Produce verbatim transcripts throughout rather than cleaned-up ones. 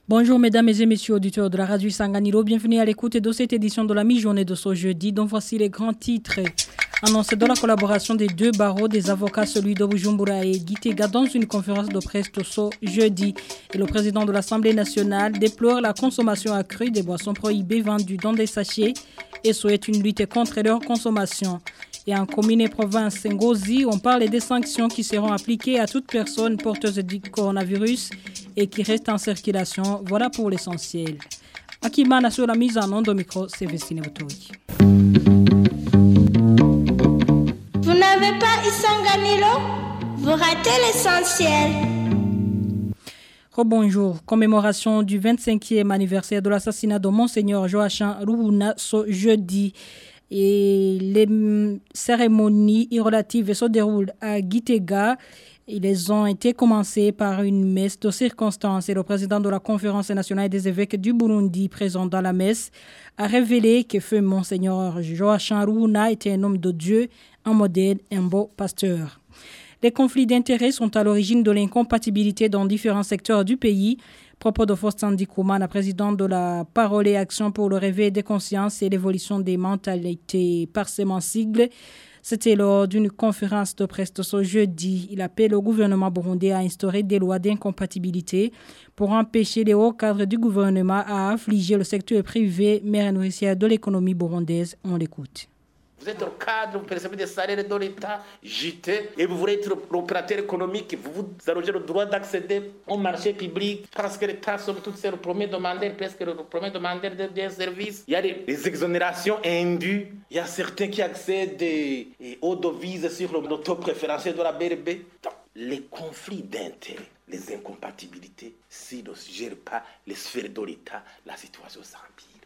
Bonjour mesdames et messieurs auditeurs de la radio Sanganiro, bienvenue à l'écoute de cette édition de la mi-journée de ce jeudi, dont voici les grands titres. Annoncé dans la collaboration des deux barreaux des avocats, celui de Bujumbura et Gitega, dans une conférence de presse ce jeudi. Et le président de l'Assemblée nationale déplore la consommation accrue des boissons prohibées vendues dans des sachets et souhaite une lutte contre leur consommation. Et en commune et province Ngozi, on parle des sanctions qui seront appliquées à toute personne porteuse du coronavirus et qui reste en circulation. Voilà pour l'essentiel. Akimana sur la mise en onde au micro, c'est Vestine Boutoui. Vous n'avez pas Isanganilo? Vous ratez l'essentiel. Rebonjour. Commémoration du vingt-cinquième anniversaire de l'assassinat de Monseigneur Joachim Ruhuna ce jeudi. Et les cérémonies relatives se déroulent à Gitega. Ils ont été commencées par une messe de circonstance et le président de la Conférence nationale des évêques du Burundi, présent dans la messe, a révélé que feu Monseigneur Joachim Ruhuna était un homme de Dieu, un modèle, un beau pasteur. Les conflits d'intérêts sont à l'origine de l'incompatibilité dans différents secteurs du pays. Propos de Faustin Dikouman, la présidente de la Parole et Action pour le réveil des consciences et l'évolution des mentalités par ses sigles. C'était lors d'une conférence de presse ce jeudi. Il appelle au gouvernement burundais à instaurer des lois d'incompatibilité pour empêcher les hauts cadres du gouvernement à affliger le secteur privé, mère nourricière de l'économie burundaise. On l'écoute. Vous êtes au cadre, vous percevez des salaires de l'État, J T, et vous voulez être l'opérateur économique, vous vous arrogez le droit d'accéder au marché public, parce que l'État, somme toute, c'est le premier demandeur, presque le premier demandeur de biens et services. Il y a des, des exonérations indues, il y a certains qui accèdent et, et aux devises sur le taux préférentiel de la B R B. Donc, les conflits d'intérêts, les incompatibilités, s'ils ne gèrent pas les sphères de l'État, la situation s'empire.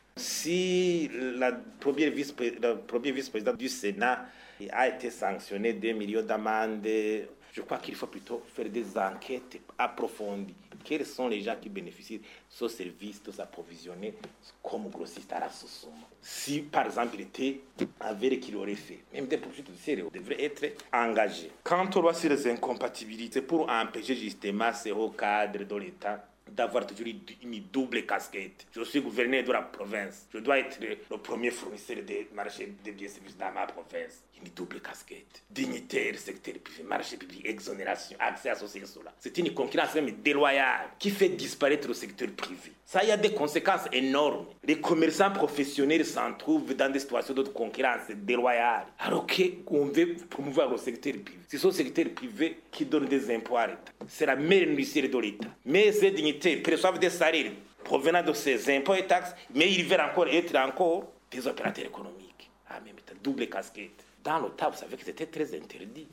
Si la première vice, le premier vice-président du Sénat a été sanctionné deux millions d'amendes, je crois qu'il faut plutôt faire des enquêtes approfondies. Quels sont les gens qui bénéficient de ce service, de s'approvisionner comme grossiste à la Soussouma? Si, par exemple, il était avéré qu'il aurait fait, même des poursuites judiciaires devraient être engagés. Quant aux lois sur les incompatibilités, pour empêcher justement ces hauts cadres de l'État d'avoir toujours une double casquette. Je suis gouverneur de la province. Je dois être le premier fournisseur des marchés de biens et services dans ma province. Une double casquette. Dignitaire, secteur privé, marché public, exonération, accès à ce secteur-là. C'est une concurrence même déloyale qui fait disparaître le secteur privé. Ça, il y a des conséquences énormes. Les commerçants professionnels s'en trouvent dans des situations de concurrence déloyale. Alors qu'on veut promouvoir le secteur privé. C'est ce secteur privé qui donne des impôts à l'État. C'est la mère nourricière de l'État. Mais ces dignitaires perçoivent des salaires provenant de ces impôts et taxes, mais ils veulent encore être encore des opérateurs économiques. Ah, mais double casquette. Dans le temps, vous savez que c'était très interdit.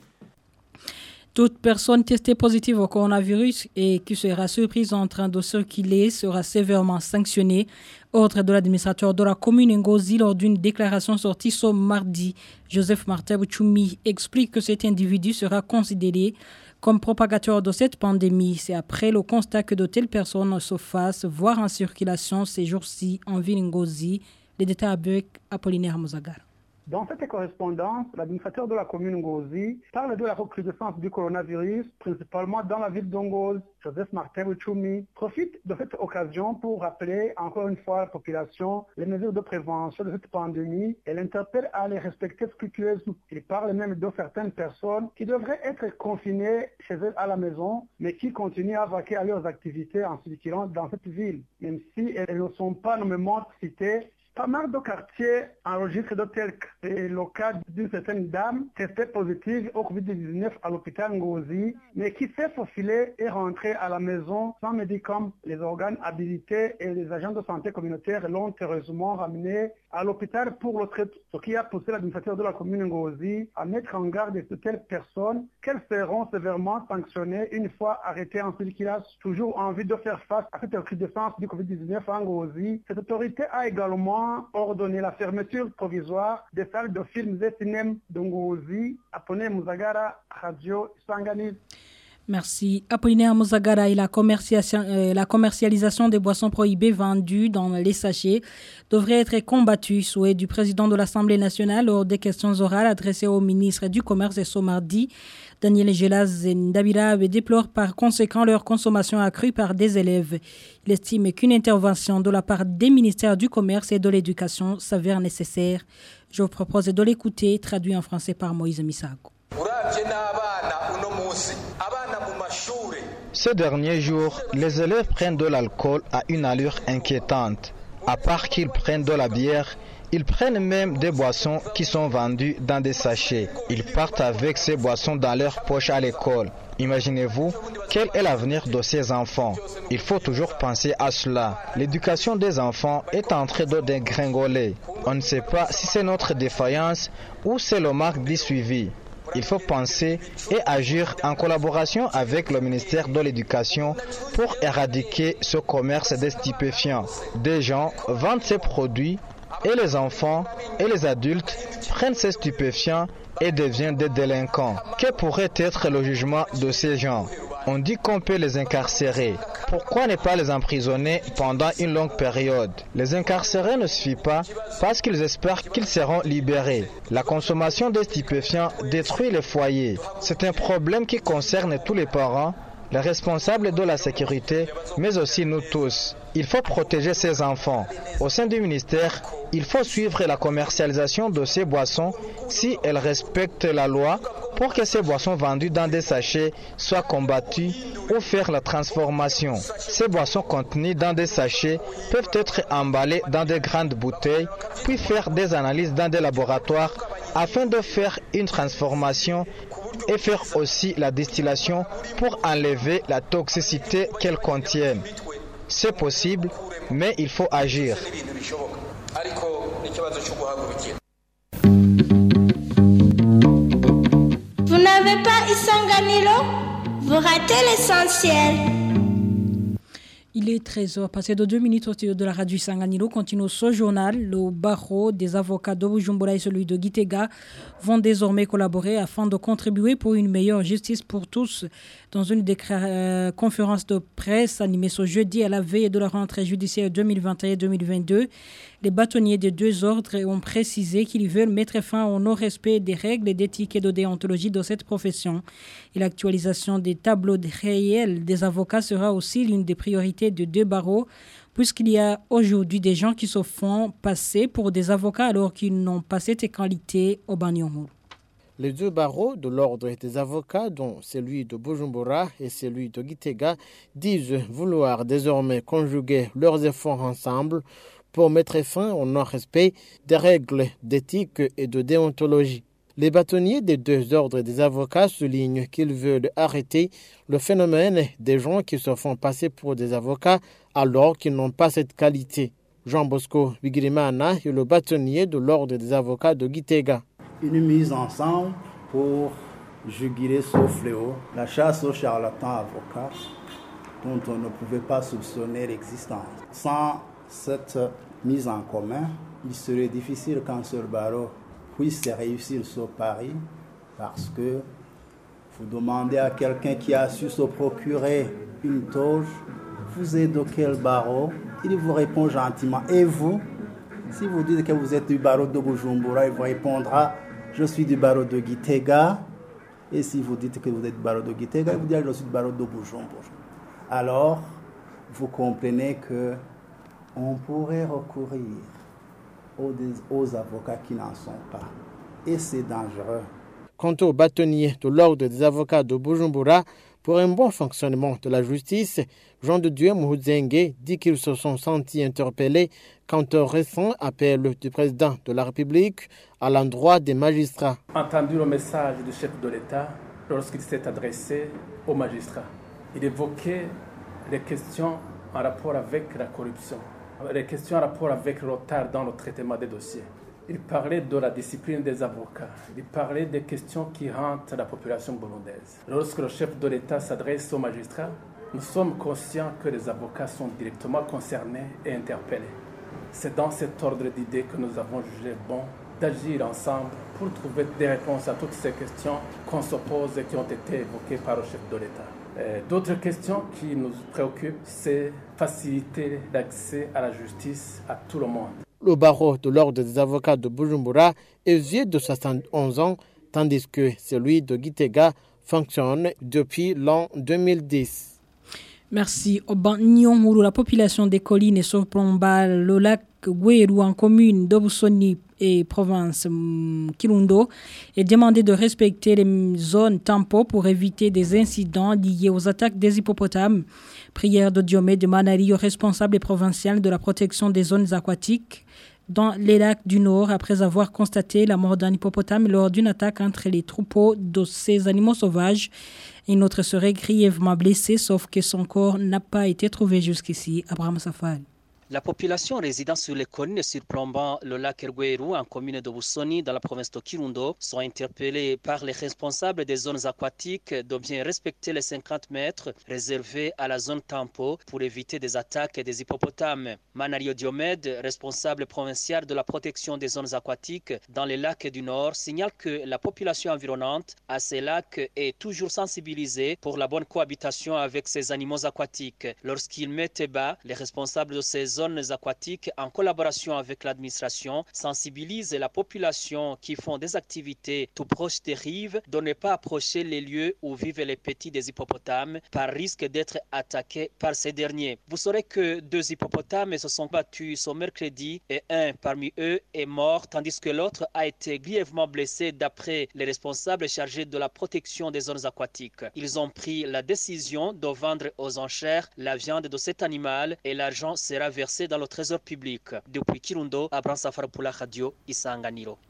Toute personne testée positive au coronavirus et qui sera surprise en train de circuler sera sévèrement sanctionnée. Ordre de l'administrateur de la commune Ngozi lors d'une déclaration sortie ce mardi. Joseph Martin Bouchoumi explique que cet individu sera considéré comme propagateur de cette pandémie. C'est après le constat que de telles personnes se fassent voir en circulation ces jours-ci en ville Ngozi. Les détails avec Apollinaire Mouzagara. Dans cette correspondance, l'administrateur de la commune Ngozi parle de la recrudescence du coronavirus, principalement dans la ville d'Ngozi. Joseph Martin Bouchoumi profite de cette occasion pour rappeler encore une fois à la population les mesures de prévention de cette pandémie et l'interpelle à les respecter scrupuleusement. Il parle même de certaines personnes qui devraient être confinées chez elles à la maison, mais qui continuent à vaquer à leurs activités en circulant dans cette ville, même si elles ne sont pas nommément citées. Pas mal de quartiers enregistrent de tels cas. Et le cas d'une certaine dame testée positive au covid dix-neuf à l'hôpital Ngozi, mais qui s'est faufilée et rentrée à la maison sans médicaments. Les organes habilités et les agents de santé communautaire l'ont heureusement ramenée à l'hôpital pour le traitement. Ce qui a poussé l'administrateur de la commune Ngozi à mettre en garde de telles personnes qu'elles seront sévèrement sanctionnées une fois arrêtées en circulation. Toujours en vue de faire face à cette recrudescence du covid dix-neuf à Ngozi, cette autorité a également ordonné la fermeture provisoire des salles de films et cinéma de Ngozi. Apollinaire Mouzagara, Radio Sanganiro. Merci. Apollinaire Mouzagara et la commercialisation, euh, la commercialisation des boissons prohibées vendues dans les sachets devrait être combattue. Souhait du président de l'Assemblée nationale lors des questions orales adressées au ministre du Commerce et ce mardi Daniel Gelaz et Ndabira déplorent par conséquent leur consommation accrue par des élèves. Il estime qu'une intervention de la part des ministères du Commerce et de l'Éducation s'avère nécessaire. Je vous propose de l'écouter, traduit en français par Moïse Misago. Ces derniers jours, les élèves prennent de l'alcool à une allure inquiétante. À part qu'ils prennent de la bière, ils prennent même des boissons qui sont vendues dans des sachets. Ils partent avec ces boissons dans leur poche à l'école. Imaginez-vous, quel est l'avenir de ces enfants? Il faut toujours penser à cela. L'éducation des enfants est en train de dégringoler. On ne sait pas si c'est notre défaillance ou c'est le manque de suivi. Il faut penser et agir en collaboration avec le ministère de l'Éducation pour éradiquer ce commerce des stupéfiants. Des gens vendent ces produits et les enfants et les adultes prennent ces stupéfiants et deviennent des délinquants. Quel pourrait être le jugement de ces gens? On dit qu'on peut les incarcérer. Pourquoi ne pas les emprisonner pendant une longue période? Les incarcérer ne suffit pas parce qu'ils espèrent qu'ils seront libérés. La consommation des stupéfiants détruit les foyers. C'est un problème qui concerne tous les parents, les responsables de la sécurité, mais aussi nous tous. Il faut protéger ces enfants. Au sein du ministère, il faut suivre la commercialisation de ces boissons si elles respectent la loi pour que ces boissons vendues dans des sachets soient combattues ou faire la transformation. Ces boissons contenues dans des sachets peuvent être emballées dans de grandes bouteilles puis faire des analyses dans des laboratoires afin de faire une transformation et faire aussi la distillation pour enlever la toxicité qu'elles contiennent. C'est possible, mais il faut agir. Vous n'avez pas Isanganilo? Vous ratez l'essentiel. Il est treize heures, passé de deux minutes au studio de la radio Isanganilo. Continue ce journal. Le barreau des avocats de Bujumbura et celui de Gitega vont désormais collaborer afin de contribuer pour une meilleure justice pour tous. Dans une décra- euh, conférence de presse animée ce jeudi à la veille de la rentrée judiciaire deux mille vingt et un deux mille vingt-deux, les bâtonniers des deux ordres ont précisé qu'ils veulent mettre fin au non-respect des règles d'éthique et de déontologie de cette profession. Et l'actualisation des tableaux réels des avocats sera aussi l'une des priorités de deux barreaux, puisqu'il y a aujourd'hui des gens qui se font passer pour des avocats alors qu'ils n'ont pas cette qualité au Banyomo. Les deux barreaux de l'ordre des avocats, dont celui de Bujumbura et celui de Gitega, disent vouloir désormais conjuguer leurs efforts ensemble pour mettre fin au non-respect des règles d'éthique et de déontologie. Les bâtonniers des deux ordres des avocats soulignent qu'ils veulent arrêter le phénomène des gens qui se font passer pour des avocats alors qu'ils n'ont pas cette qualité. Jean Bosco Bigirimana est le bâtonnier de l'ordre des avocats de Gitega. Une mise ensemble pour juguler ce fléau, la chasse aux charlatans avocats dont on ne pouvait pas soupçonner l'existence. Sans cette mise en commun, il serait difficile qu'un seul barreau puisse réussir ce pari parce que vous demandez à quelqu'un qui a su se procurer une toge, vous êtes de quel barreau? Il vous répond gentiment. Et vous? Si vous dites que vous êtes du barreau de Bujumbura, il vous répondra je suis du barreau de Gitega. Et si vous dites que vous êtes du barreau de Gitega, il vous dira je suis du barreau de Bujumbura. Alors, vous comprenez que on pourrait recourir aux, aux avocats qui n'en sont pas. Et c'est dangereux. Quant aux bâtonniers de l'ordre des avocats de Bujumbura, pour un bon fonctionnement de la justice, Jean de Dieu Mouzengue dit qu'ils se sont sentis interpellés quant au récent appel du président de la République à l'endroit des magistrats. Entendu le message du chef de l'État lorsqu'il s'est adressé aux magistrats. Il évoquait les questions en rapport avec la corruption, les questions en rapport avec le retard dans le traitement des dossiers. Il parlait de la discipline des avocats. Il parlait des questions qui hantent la population burundaise. Lorsque le chef de l'État s'adresse aux magistrats, nous sommes conscients que les avocats sont directement concernés et interpellés. C'est dans cet ordre d'idées que nous avons jugé bon d'agir ensemble pour trouver des réponses à toutes ces questions qu'on se pose et qui ont été évoquées par le chef de l'État. Et d'autres questions qui nous préoccupent, c'est faciliter l'accès à la justice à tout le monde. Le barreau de l'ordre des avocats de Bujumbura est vieux de soixante et onze ans, tandis que celui de Gitega fonctionne depuis l'an deux mille dix. Merci. Au Nyonguru, la population des collines et surplombant le lac Gweru en commune d'Obusoni et province Kirundo est demandé de respecter les zones tampons pour éviter des incidents liés aux attaques des hippopotames. Prière de Diomède de Manari au responsable provincial de la protection des zones aquatiques dans les lacs du Nord après avoir constaté la mort d'un hippopotame lors d'une attaque entre les troupeaux de ces animaux sauvages. Une autre serait grièvement blessée, sauf que son corps n'a pas été trouvé jusqu'ici. Abraham Safal. La population résidant sur les collines surplombant le lac Gweru en commune de Busoni dans la province de Kirundo sont interpellés par les responsables des zones aquatiques de bien respecter les cinquante mètres réservés à la zone tampon pour éviter des attaques des hippopotames. Manario Diomède, responsable provincial de la protection des zones aquatiques dans les lacs du Nord, signale que la population environnante à ces lacs est toujours sensibilisée pour la bonne cohabitation avec ces animaux aquatiques. Lorsqu'ils mettent bas, les responsables de ces zones zones aquatiques, en collaboration avec l'administration, sensibilisent la population qui font des activités tout proche des rives de ne pas approcher les lieux où vivent les petits des hippopotames par risque d'être attaqués par ces derniers. Vous saurez que deux hippopotames se sont battus ce mercredi et un parmi eux est mort tandis que l'autre a été grièvement blessé d'après les responsables chargés de la protection des zones aquatiques. Ils ont pris la décision de vendre aux enchères la viande de cet animal et l'argent sera versé dans le trésor public. Depuis Kirundo, Abraham Safar pour la radio Isanganiro.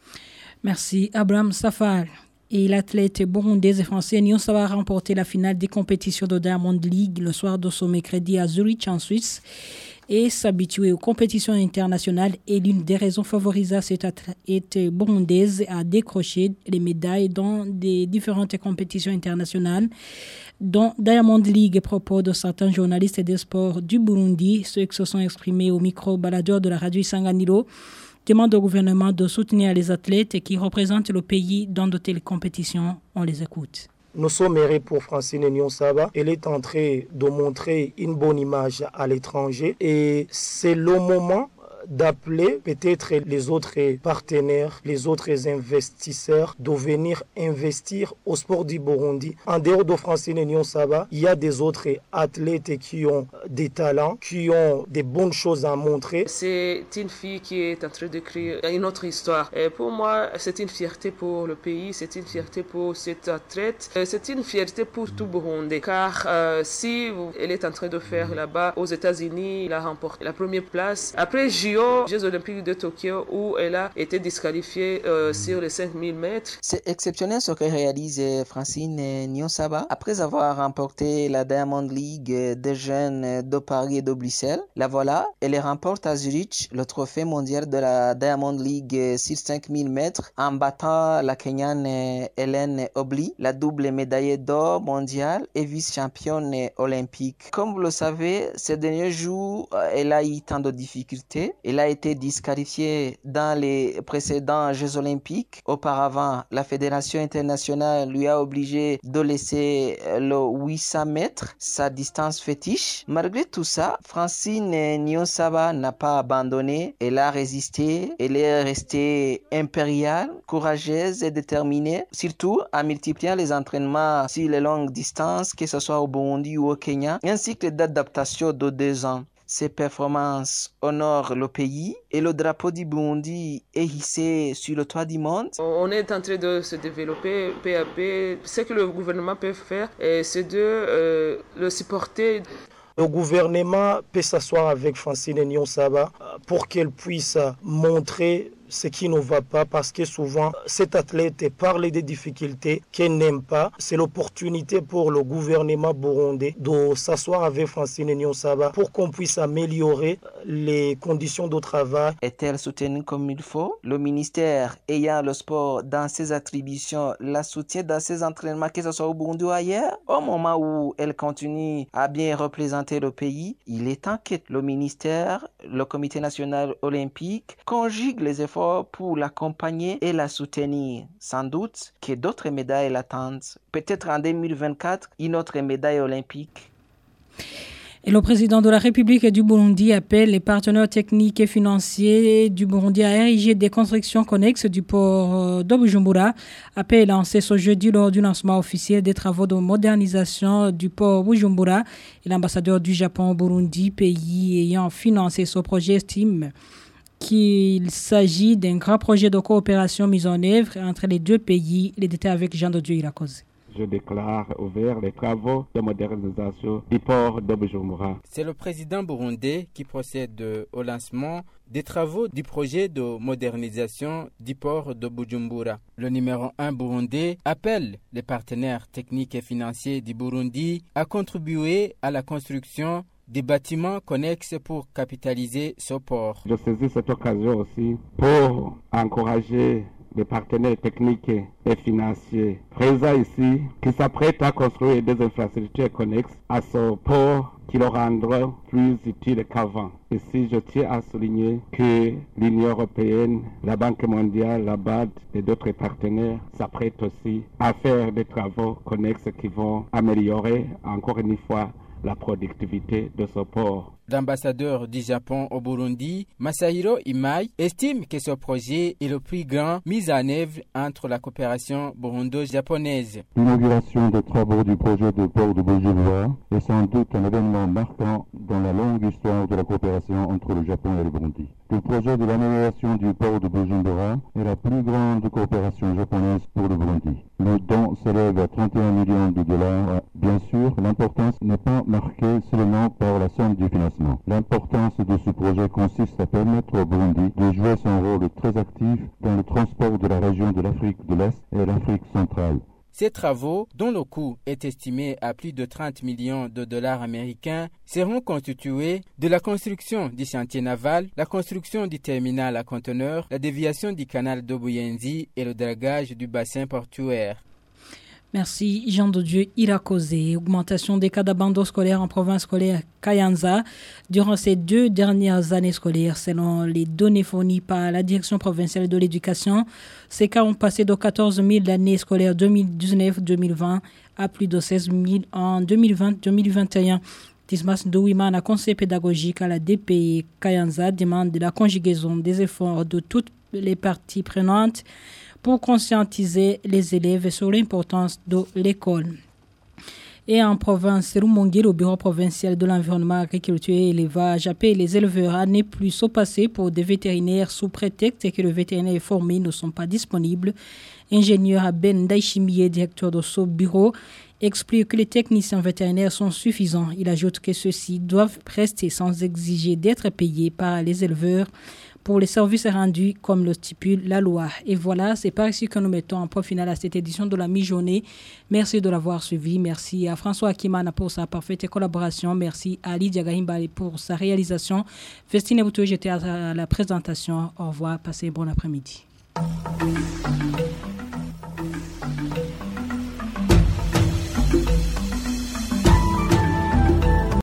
Merci Abraham Safar. Et l'athlète burundaise et français Nyon Saba a remporté la finale des compétitions de Diamond League le soir de ce mercredi à Zurich en Suisse. Et s'habituer aux compétitions internationales est l'une des raisons favorisant cette athlète burundaise à décrocher les médailles dans des différentes compétitions internationales, dont Diamond League à propos de certains journalistes des sports du Burundi, ceux qui se sont exprimés au micro-baladeur de la radio Isanganiro, demandent au gouvernement de soutenir les athlètes qui représentent le pays dans de telles compétitions. On les écoute. Nous sommes heureux pour Francine Nyon Saba. Elle est en train de montrer une bonne image à l'étranger et c'est le moment d'appeler peut-être les autres partenaires, les autres investisseurs de venir investir au sport du Burundi. En dehors de Francine Nyon Saba, il y a des autres athlètes qui ont des talents, qui ont des bonnes choses à montrer. C'est une fille qui est en train d'écrire une autre histoire. Et pour moi, c'est une fierté pour le pays, c'est une fierté pour cette athlète, c'est une fierté pour tout Burundi. Car euh, si elle est en train de faire là-bas aux États-Unis, elle a remporté la première place. Après J O, Jeux Olympiques de Tokyo, où elle a été disqualifiée euh, sur les cinq mille mètres. C'est exceptionnel ce que réalise Francine Nyon Saba. Après avoir remporté la Diamond League des jeunes de Paris et de Bruxelles, la voilà, elle remporte à Zurich le trophée mondial de la Diamond League sur cinq mille mètres en battant la Kenyane Hélène Obli, la double médaillée d'or mondiale et vice-championne olympique. Comme vous le savez, ces derniers jours, elle a eu tant de difficultés. Elle a été disqualifiée dans les précédents Jeux Olympiques. Auparavant, la Fédération internationale lui a obligé de laisser le huit cents mètres, sa distance fétiche. Malgré tout ça, Francine Nyon Saba n'a pas abandonné. Elle a résisté. Elle est restée impériale, courageuse et déterminée, surtout en multipliant les entraînements sur les longues distances, que ce soit au Burundi ou au Kenya, un cycle d'adaptation de deux ans. Ces performances honorent le pays et le drapeau du Burundi est hissé sur le toit du monde. On est en train de se développer peu à peu. Ce que le gouvernement peut faire, c'est de euh, le supporter. Le gouvernement peut s'asseoir avec Francine Nyon Saba pour qu'elle puisse montrer ce qui ne va pas, parce que souvent cet athlète parle des difficultés qu'elle n'aime pas. C'est l'opportunité pour le gouvernement burundais de s'asseoir avec Francine Nyon Saba pour qu'on puisse améliorer les conditions de travail. Est-elle soutenue comme il faut? Le ministère ayant le sport dans ses attributions la soutient dans ses entraînements, que ce soit au Burundi ou ailleurs. Au moment où elle continue à bien représenter le pays, il est temps que le ministère, le Comité national olympique conjugue les efforts pour l'accompagner et la soutenir. Sans doute que d'autres médailles l'attendent. Peut-être en deux mille vingt-quatre, une autre médaille olympique. Et le président de la République du Burundi appelle les partenaires techniques et financiers du Burundi à ériger des constructions connexes du port de Bujumbura. Appel lancé ce jeudi lors du lancement officiel des travaux de modernisation du port Bujumbura. Et l'ambassadeur du Japon au Burundi, pays ayant financé ce projet, estime qu'il s'agit d'un grand projet de coopération mis en œuvre entre les deux pays. Les détails avec Jean de Dieu Irakoze. Je déclare ouvert les travaux de modernisation du port de Bujumbura. C'est le président burundais qui procède au lancement des travaux du projet de modernisation du port de Bujumbura. Le numéro un burundais appelle les partenaires techniques et financiers du Burundi à contribuer à la construction des bâtiments connexes pour capitaliser ce port. Je saisis cette occasion aussi pour encourager les partenaires techniques et financiers présents ici qui s'apprêtent à construire des infrastructures connexes à ce port qui le rendront plus utile qu'avant. Ici, je tiens à souligner que l'Union européenne, la Banque mondiale, la B A D et d'autres partenaires s'apprêtent aussi à faire des travaux connexes qui vont améliorer encore une fois la productivité de ce port. L'ambassadeur du Japon au Burundi, Masahiro Imai, estime que ce projet est le plus grand mis en œuvre entre la coopération burundo-japonaise. L'inauguration des travaux du projet de port de Bujumbura est sans doute un événement marquant dans la longue histoire de la coopération entre le Japon et le Burundi. Le projet de l'amélioration du port de Bujumbura est la plus grande coopération japonaise pour le Burundi. Le don s'élève à trente et un millions de dollars. Bien sûr, l'importance n'est pas marquée seulement par la somme du financement. L'importance de ce projet consiste à permettre au Burundi de jouer son rôle très actif dans le transport de la région de l'Afrique de l'Est et l'Afrique centrale. Ces travaux, dont le coût est estimé à plus de trente millions de dollars américains, seront constitués de la construction du chantier naval, la construction du terminal à conteneurs, la déviation du canal de Buyenzi et le dragage du bassin portuaire. Merci Jean de Dieu Irakoze. Augmentation des cas d'abandon scolaire en province scolaire Kayanza durant ces deux dernières années scolaires. Selon les données fournies par la direction provinciale de l'éducation, ces cas ont passé de quatorze mille l'année scolaire deux mille dix-neuf deux mille vingt à plus de seize mille en deux mille vingt deux mille vingt et un. Dismas Douimana, conseiller pédagogique à la D P Kayanza, demande de la conjugaison des efforts de toutes les parties prenantes pour conscientiser les élèves sur l'importance de l'école. Et en province, Rumongue, le bureau provincial de l'environnement, agriculture et élevage appelle les éleveurs à ne plus se passer pour des vétérinaires sous prétexte que les vétérinaires formés ne sont pas disponibles. Ingénieur Aben Daishimiye, directeur de ce bureau, explique que les techniciens vétérinaires sont suffisants. Il ajoute que ceux-ci doivent prester sans exiger d'être payés par les éleveurs pour les services rendus comme le stipule la loi. Et voilà, c'est par ici que nous mettons en point final à cette édition de la mi-journée. Merci de l'avoir suivi. Merci à François Akimana pour sa parfaite collaboration. Merci à Lydia Gahimbale pour sa réalisation. Festine Boutou, j'étais à la présentation. Au revoir, passez un bon après-midi.